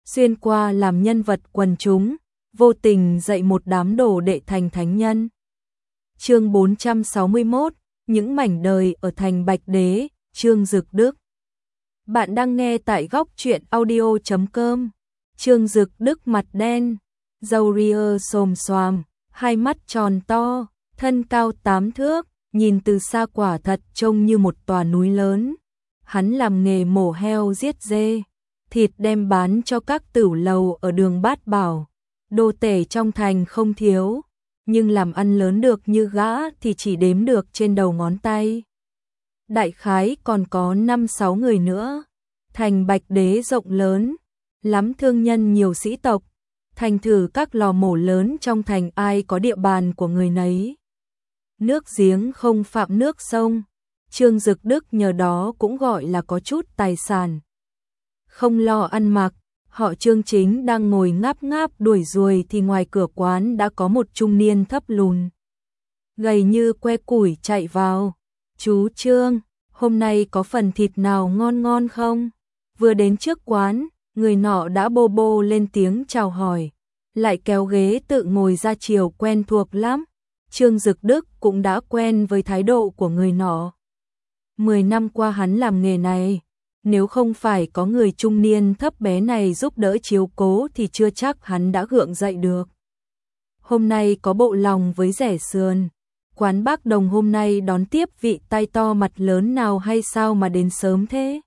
xuyên qua làm nhân vật quần chúng, vô tình dạy một đám đồ đệ thành thánh nhân. Chương 461, những mảnh đời ở thành Bạch Đế, Trương Dực Đức. Bạn đang nghe tại góc truyện audio.com. Trương Dực Đức mặt đen, râu ria xồm xoàm, hai mắt tròn to, thân cao 8 thước, nhìn từ xa quả thật trông như một tòa núi lớn. Hắn làm nghề mổ heo giết dê, thịt đem bán cho các tửu lầu ở đường Bát Bảo. Đồ tể trong thành không thiếu, nhưng làm ăn lớn được như gã thì chỉ đếm được trên đầu ngón tay. Đại khái còn có 5-6 người nữa. Thành Bạch Đế rộng lớn, lắm thương nhân nhiều sĩ tộc, thành thử các lò mổ lớn trong thành ai có địa bàn của người nấy. Nước giếng không phạm nước sông, Trương Dực Đức nhờ đó cũng gọi là có chút tài sản. Không lo ăn mặc, họ Trương chính đang ngồi ngáp ngáp đuổi ruồi thì ngoài cửa quán đã có một trung niên thấp lùn, gầy như que củi chạy vào. Chú Trương, hôm nay có phần thịt nào ngon ngon không? Vừa đến trước quán, người nọ đã bô bô lên tiếng chào hỏi, lại kéo ghế tự ngồi ra chiều quen thuộc lắm. Trương Dực Đức cũng đã quen với thái độ của người nọ. 10 năm qua hắn làm nghề này, nếu không phải có người trung niên thấp bé này giúp đỡ chiếu cố thì chưa chắc hắn đã gượng dậy được. Hôm nay có bộ lòng với rẻ sườn. Quán bác Đồng hôm nay đón tiếp vị tay to mặt lớn nào hay sao mà đến sớm thế?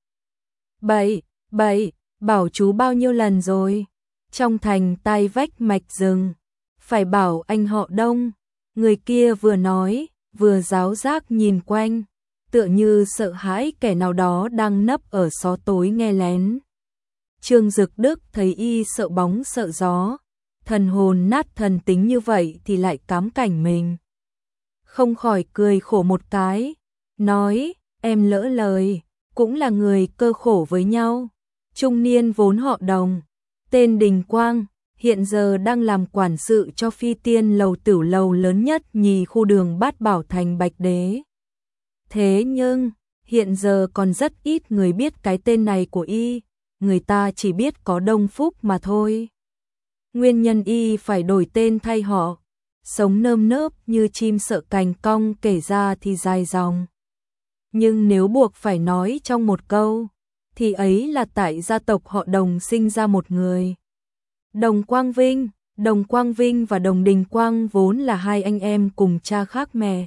Bậy, bảo chú bao nhiêu lần rồi? Trong thành tai vách mạch rừng, phải bảo anh họ Đông. Người kia vừa nói, vừa giáo giác nhìn quanh, tựa như sợ hãi kẻ nào đó đang nấp ở xó tối nghe lén. Trương Dực Đức thấy y sợ bóng sợ gió, thần hồn nát thần tính như vậy thì lại cám cảnh mình. Không khỏi cười khổ một cái, nói, em lỡ lời, cũng là người cơ khổ với nhau. Trung niên vốn họ Đồng, tên Đình Quang, hiện giờ đang làm quản sự cho Phi Tiên lầu tửu lầu lớn nhất nhì khu đường Bát Bảo thành Bạch Đế. Thế nhưng, hiện giờ còn rất ít người biết cái tên này của y, người ta chỉ biết có Đông Phúc mà thôi. Nguyên nhân y phải đổi tên thay họ, sống nơm nớp như chim sợ cành cong kể ra thì dài dòng. Nhưng nếu buộc phải nói trong một câu, thì ấy là tại gia tộc họ Đồng sinh ra một người. Đồng Quang Vinh và Đồng Đình Quang vốn là hai anh em cùng cha khác mẹ.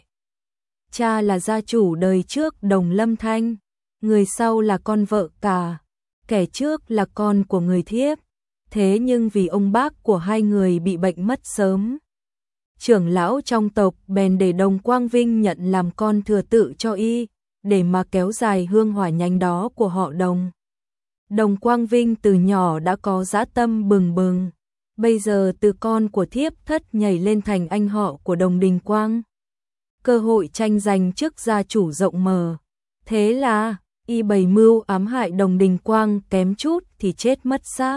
Cha là gia chủ đời trước Đồng Lâm Thanh, người sau là con vợ cả, kẻ trước là con của người thiếp. Thế nhưng vì ông bác của hai người bị bệnh mất sớm, trưởng lão trong tộc bèn để Đồng Quang Vinh nhận làm con thừa tự cho y, để mà kéo dài hương hỏa nhánh đó của họ Đồng. Đồng Quang Vinh từ nhỏ đã có dã tâm bừng bừng, bây giờ từ con của thiếp thất nhảy lên thành anh họ của Đồng Đình Quang. Cơ hội tranh giành chức gia chủ rộng mở, thế là y bày mưu ám hại Đồng Đình Quang kém chút thì chết mất xác.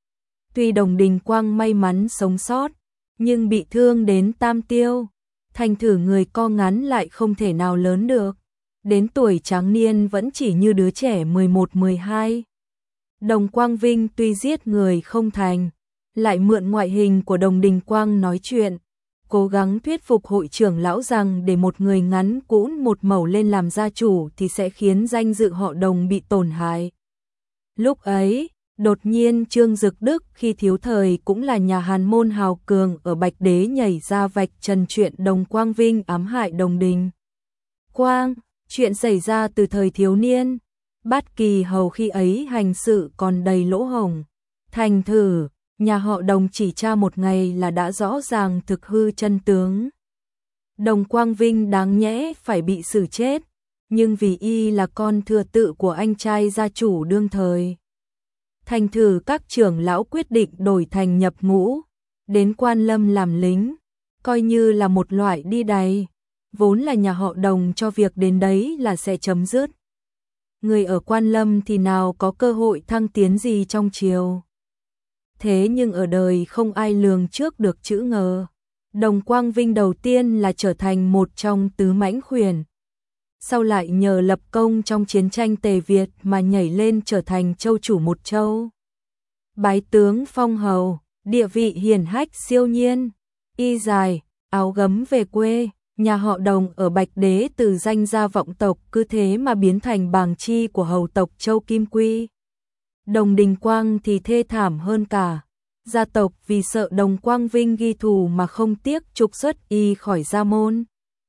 Tuy Đồng Đình Quang may mắn sống sót, nhưng bị thương đến tam tiêu, thành thử người co ngắn lại không thể nào lớn được, đến tuổi tráng niên vẫn chỉ như đứa trẻ 11-12. Đồng Quang Vinh tuy giết người không thành, lại mượn ngoại hình của Đồng Đình Quang nói chuyện, cố gắng thuyết phục hội trưởng lão rằng để một người ngắn cũn một mẩu lên làm gia chủ thì sẽ khiến danh dự họ Đồng bị tổn hại. Lúc ấy, đột nhiên Trương Dực Đức khi thiếu thời cũng là nhà hàn môn hào cường ở Bạch Đế nhảy ra vạch trần chuyện Đồng Quang Vinh ám hại Đồng Đình Quang, chuyện xảy ra từ thời thiếu niên. Bát Kỳ hầu khi ấy hành sự còn đầy lỗ hổng, thành thử nhà họ Đồng chỉ tra một ngày là đã rõ ràng thực hư chân tướng. Đồng Quang Vinh đáng nhẽ phải bị xử chết, nhưng vì y là con thừa tự của anh trai gia chủ đương thời, thành thử các trưởng lão quyết định đổi thành nhập ngũ, đến Quan Lâm làm lính, coi như là một loại đi đày, vốn là nhà họ Đồng cho việc đến đấy là sẽ chấm dứt. Người ở Quan Lâm thì nào có cơ hội thăng tiến gì trong triều. Thế nhưng ở đời không ai lường trước được chữ ngờ. Đồng Quang Vinh đầu tiên là trở thành một trong tứ mãnh khuyển, sau lại nhờ lập công trong chiến tranh Tề Việt mà nhảy lên trở thành châu chủ một châu. bái tướng phong hầu, địa vị hiển hách siêu nhiên, y dài, áo gấm về quê, nhà họ Đồng ở Bạch Đế từ danh gia vọng tộc cứ thế mà biến thành bàng chi của hầu tộc Châu Kim Quy. Đồng Đình Quang thì thê thảm hơn cả. Gia tộc vì sợ Đồng Quang Vinh ghi thù mà không tiếc trục xuất y khỏi gia môn,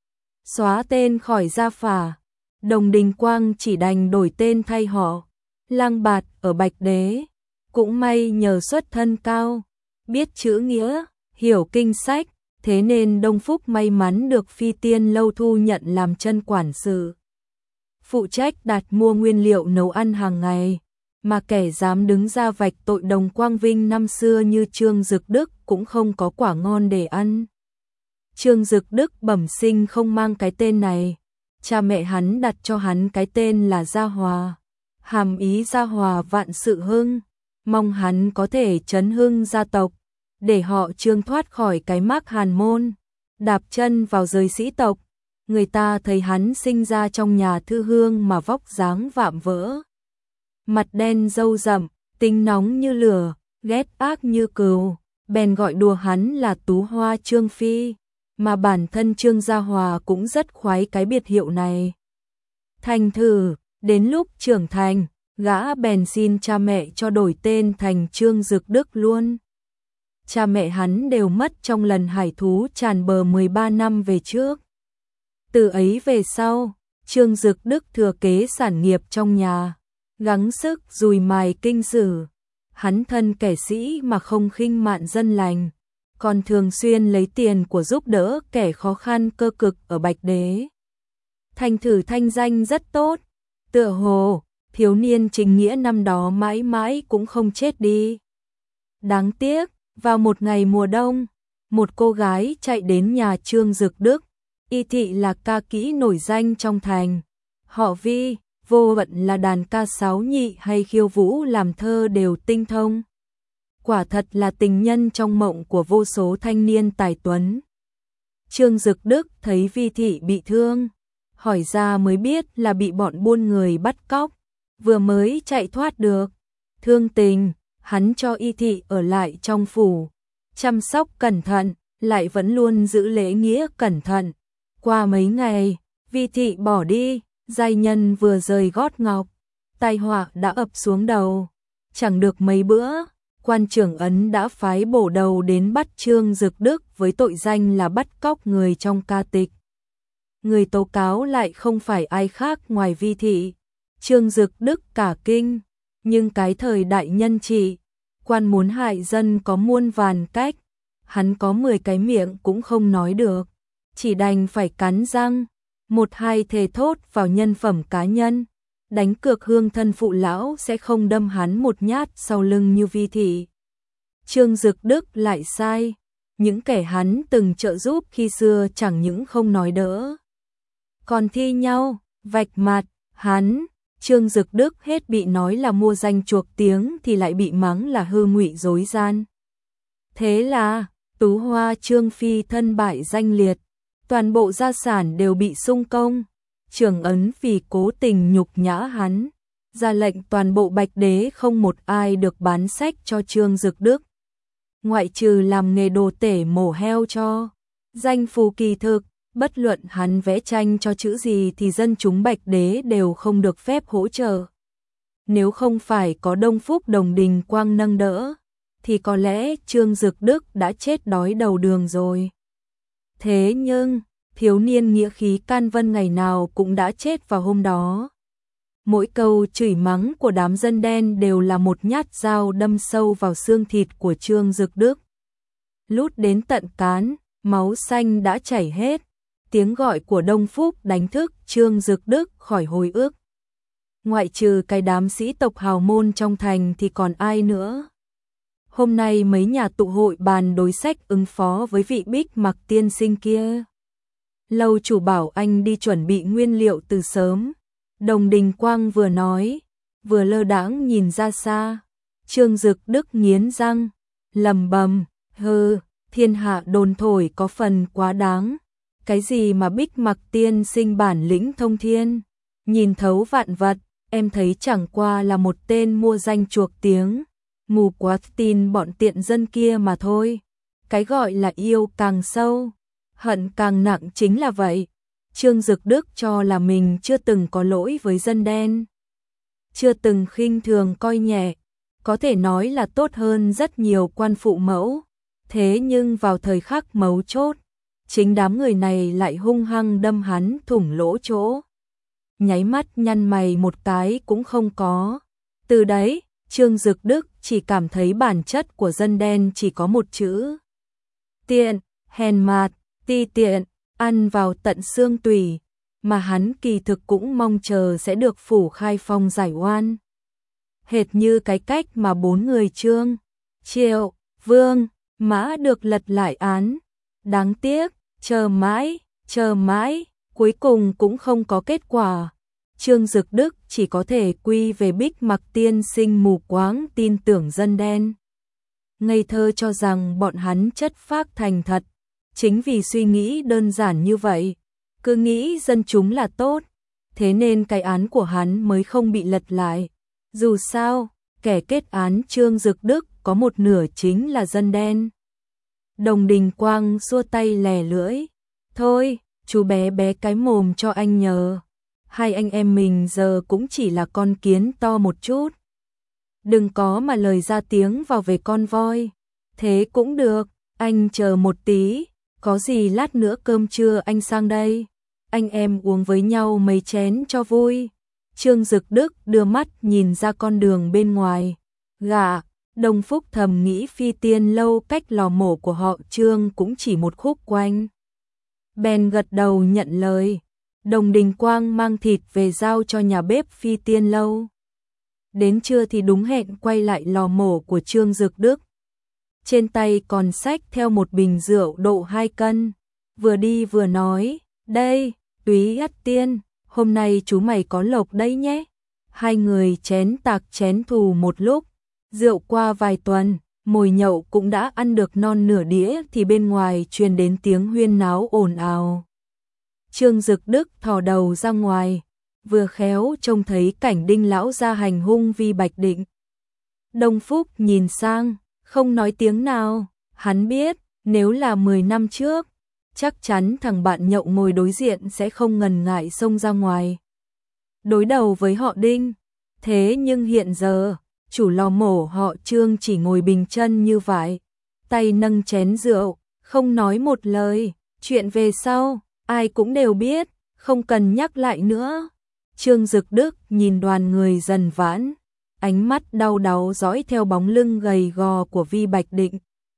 xóa tên khỏi gia phả. Đồng Đình Quang chỉ đành đổi tên thay họ, lang bạt ở Bạch Đế. Cũng may nhờ xuất thân cao, biết chữ nghĩa, hiểu kinh sách, thế nên Đông Phúc may mắn được Phi Tiên Lâu thu nhận làm chân quản sự, phụ trách đặt mua nguyên liệu nấu ăn hàng ngày. Mà kẻ dám đứng ra vạch tội Đồng Quang Vinh năm xưa như Trương Dực Đức cũng không có quả ngon để ăn. Trương Dực Đức bẩm sinh không mang cái tên này, cha mẹ hắn đặt cho hắn cái tên là Gia Hòa, hàm ý gia hòa vạn sự hưng, mong hắn có thể chấn hưng gia tộc, để họ Trương thoát khỏi cái mác hàn môn, đạp chân vào giới sĩ tộc. Người ta thấy hắn sinh ra trong nhà thư hương mà vóc dáng vạm vỡ, mặt đen râu rậm, tính nóng như lửa, ghét ác như cừu, bèn gọi đùa hắn là Tú Hoa Trương Phi, mà bản thân Trương Gia Hòa cũng rất khoái cái biệt hiệu này. Thành thử, đến lúc trưởng thành, gã bèn xin cha mẹ cho đổi tên thành Trương Dực Đức luôn. Cha mẹ hắn đều mất trong lần hải thú tràn bờ 13 năm về trước. Từ ấy về sau, Trương Dực Đức thừa kế sản nghiệp trong nhà, gắng sức dùi mài kinh sử. Hắn thân kẻ sĩ mà không khinh mạn dân lành, còn thường xuyên lấy tiền của giúp đỡ kẻ khó khăn cơ cực ở Bạch Đế. Thành thử thanh danh rất tốt, tựa hồ thiếu niên chính nghĩa năm đó mãi mãi cũng không chết đi. Đáng tiếc, vào một ngày mùa đông, một cô gái chạy đến nhà Trương Dực Đức, y thị là ca kỹ nổi danh trong thành, họ Vi, vô luận là đàn ca sáo nhị hay khiêu vũ làm thơ đều tinh thông. Quả thật là tình nhân trong mộng của vô số thanh niên tài tuấn. Trương Dực Đức thấy Vi thị bị thương, hỏi ra mới biết là bị bọn buôn người bắt cóc, vừa mới chạy thoát được. Thương tình, hắn cho y thị ở lại trong phủ, chăm sóc cẩn thận, lại vẫn luôn giữ lễ nghĩa cẩn thận. Qua mấy ngày, Vi thị bỏ đi, giai nhân vừa rời gót ngọc, tai họa đã ập xuống đầu. Chẳng được mấy bữa, quan trưởng ấn đã phái bổ đầu đến bắt Trương Dực Đức với tội danh là bắt cóc người trong ca tịch. Người tố cáo lại không phải ai khác ngoài Vi thị. Trương Dực Đức cả kinh, nhưng cái thời đại nhân trị, quan muốn hại dân có muôn vàn cách, hắn có 10 cái miệng cũng không nói được, chỉ đành phải cắn răng, một hai thề thốt vào nhân phẩm cá nhân, đánh cược hương thân phụ lão sẽ không đâm hắn một nhát sau lưng như Vi thị. Trương Dực Đức lại sai, những kẻ hắn từng trợ giúp khi xưa chẳng những không nói đỡ, còn thi nhau vạch mặt hắn. Trương Dực Đức hết bị nói là mua danh chuộc tiếng thì lại bị mắng là hư ngụy dối gian. Thế là Tú Hoa Trương Phi thân bại danh liệt, toàn bộ gia sản đều bị sung công. Trưởng ấn vì cố tình nhục nhã hắn, ra lệnh toàn bộ Bạch Đế không một ai được bán sách cho Trương Dực Đức, ngoại trừ làm nghề đồ tể mổ heo cho. Danh phù kỳ thực, bất luận hắn vẽ tranh cho chữ gì thì dân chúng Bạch Đế đều không được phép hỗ trợ. Nếu không phải có Đông Phúc Đồng Đình Quang nâng đỡ, thì có lẽ Trương Dực Đức đã chết đói đầu đường rồi. Thế nhưng, thiếu niên nghĩa khí can vân ngày nào cũng đã chết vào hôm đó. Mỗi câu chửi mắng của đám dân đen đều là một nhát dao đâm sâu vào xương thịt của Trương Dực Đức. Lút đến tận cán, máu xanh đã chảy hết. Tiếng gọi của Đông Phúc đánh thức Trương Dực Đức khỏi hồi ức. Ngoại trừ cái đám sĩ tộc hào môn trong thành thì còn ai nữa. Hôm nay mấy nhà tụ hội bàn đối sách ứng phó với vị Bích Mặc tiên sinh kia. Lâu chủ bảo anh đi chuẩn bị nguyên liệu từ sớm. Đồng Đình Quang vừa nói, vừa lơ đãng nhìn ra xa. Trương Dực Đức nghiến răng, lầm bầm, hừ, thiên hạ đồn thổi có phần quá đáng. Cái gì mà Bích Mặc tiên sinh bản lĩnh thông thiên, nhìn thấu vạn vật, em thấy chẳng qua là một tên mua danh chuộc tiếng. mù quáng tin bọn tiện dân kia mà thôi. Cái gọi là yêu càng sâu, hận càng nặng chính là vậy. Trương Dực Đức cho là mình chưa từng có lỗi với dân đen, chưa từng khinh thường coi nhẹ, có thể nói là tốt hơn rất nhiều quan phụ mẫu. Thế nhưng vào thời khắc mấu chốt, chính đám người này lại hung hăng đâm hắn thủng lỗ chỗ. Nháy mắt nhăn mày một cái cũng không có. Từ đấy, Trương Dực Đức chỉ cảm thấy bản chất của dân đen chỉ có một chữ: tiện, hèn mạt, ti tiện, ăn vào tận xương tủy, mà hắn kỳ thực cũng mong chờ sẽ được phủ khai phong giải oan. Hệt như cái cách mà 4 người Trương, Triệu, Vương, Mã được lật lại án. Đáng tiếc, chờ mãi, cuối cùng cũng không có kết quả. Trương Dực Đức chỉ có thể quy về Bích Mặc tiên sinh mù quáng tin tưởng dân đen, ngây thơ cho rằng bọn hắn chất phác thành thật. Chính vì suy nghĩ đơn giản như vậy, cứ nghĩ dân chúng là tốt, thế nên cái án của hắn mới không bị lật lại. Dù sao, kẻ kết án Trương Dực Đức có một nửa chính là dân đen. Đồng Đình Quang xua tay lè lưỡi. Thôi, chú bé bé cái mồm cho anh nhờ. Hai anh em mình giờ cũng chỉ là con kiến to một chút. Đừng có mà lời ra tiếng vào về con voi. Thế cũng được, anh chờ một tí, có gì lát nữa cơm trưa anh sang đây. Anh em uống với nhau mấy chén cho vui. Trương Dực Đức đưa mắt nhìn ra con đường bên ngoài. Gà, Đông Phúc thầm nghĩ Phi Tiên lâu cách lò mổ của họ Trương cũng chỉ một khúc quanh. Bèn gật đầu nhận lời. Đồng Đình Quang mang thịt về giao cho nhà bếp Phi Tiên lâu. Đến trưa thì đúng hẹn quay lại lò mổ của Trương Dực Đức. Trên tay còn xách theo một bình rượu độ 2 cân. Vừa đi vừa nói, đây, Túy Ất Tiên, hôm nay chú mày có lộc đấy nhé. Hai người chén tạc chén thù một lúc. Rượu qua vài tuần, mồi nhậu cũng đã ăn được non nửa đĩa thì bên ngoài truyền đến tiếng huyên náo ồn ào. Trương Dực Đức thò đầu ra ngoài, vừa khéo trông thấy cảnh Đinh lão ra hành hung Vi Bạch Định. Đông Phúc nhìn sang, không nói tiếng nào, hắn biết, nếu là 10 năm trước, chắc chắn thằng bạn nhậu ngồi đối diện sẽ không ngần ngại xông ra ngoài đối đầu với họ Đinh. Thế nhưng hiện giờ, chủ lò mổ họ Trương chỉ ngồi bình chân như vậy, tay nâng chén rượu, không nói một lời. Chuyện về sau, ai cũng đều biết, không cần nhắc lại nữa. Trương Dực Đức nhìn đoàn người dần vãn, ánh mắt đau đáu dõi theo bóng lưng gầy gò của Vi Bạch Định.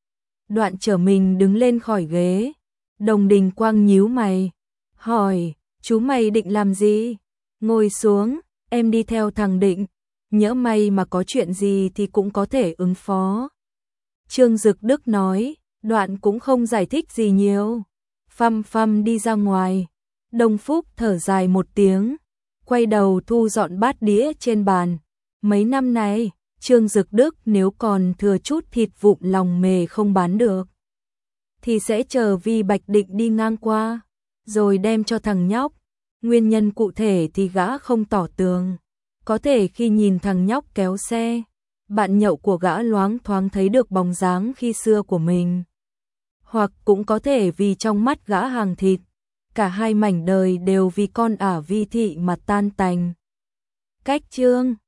Đoạn trở mình đứng lên khỏi ghế. Đồng Đình Quang nhíu mày, hỏi, chú mày định làm gì? Ngồi xuống, em đi theo thằng Định, nhỡ may mà có chuyện gì thì cũng có thể ứng phó. Trương Dực Đức nói, đoạn cũng không giải thích gì nhiều. Phăm phăm đi ra ngoài. Đông Phúc thở dài một tiếng, quay đầu thu dọn bát đĩa trên bàn. Mấy năm nay, Trương Dực Đức nếu còn thừa chút thịt vụn lòng mề không bán được, thì sẽ chờ Vi Bạch Định đi ngang qua, rồi đem cho thằng nhóc. Nguyên nhân cụ thể thì gã không tỏ tường. Có thể khi nhìn thằng nhóc kéo xe, bạn nhậu của gã loáng thoáng thấy được bóng dáng khi xưa của mình. Hoặc cũng có thể vì trong mắt gã hàng thịt, cả hai mảnh đời đều vì con ả Vi thị mà tan tành. Cách Trương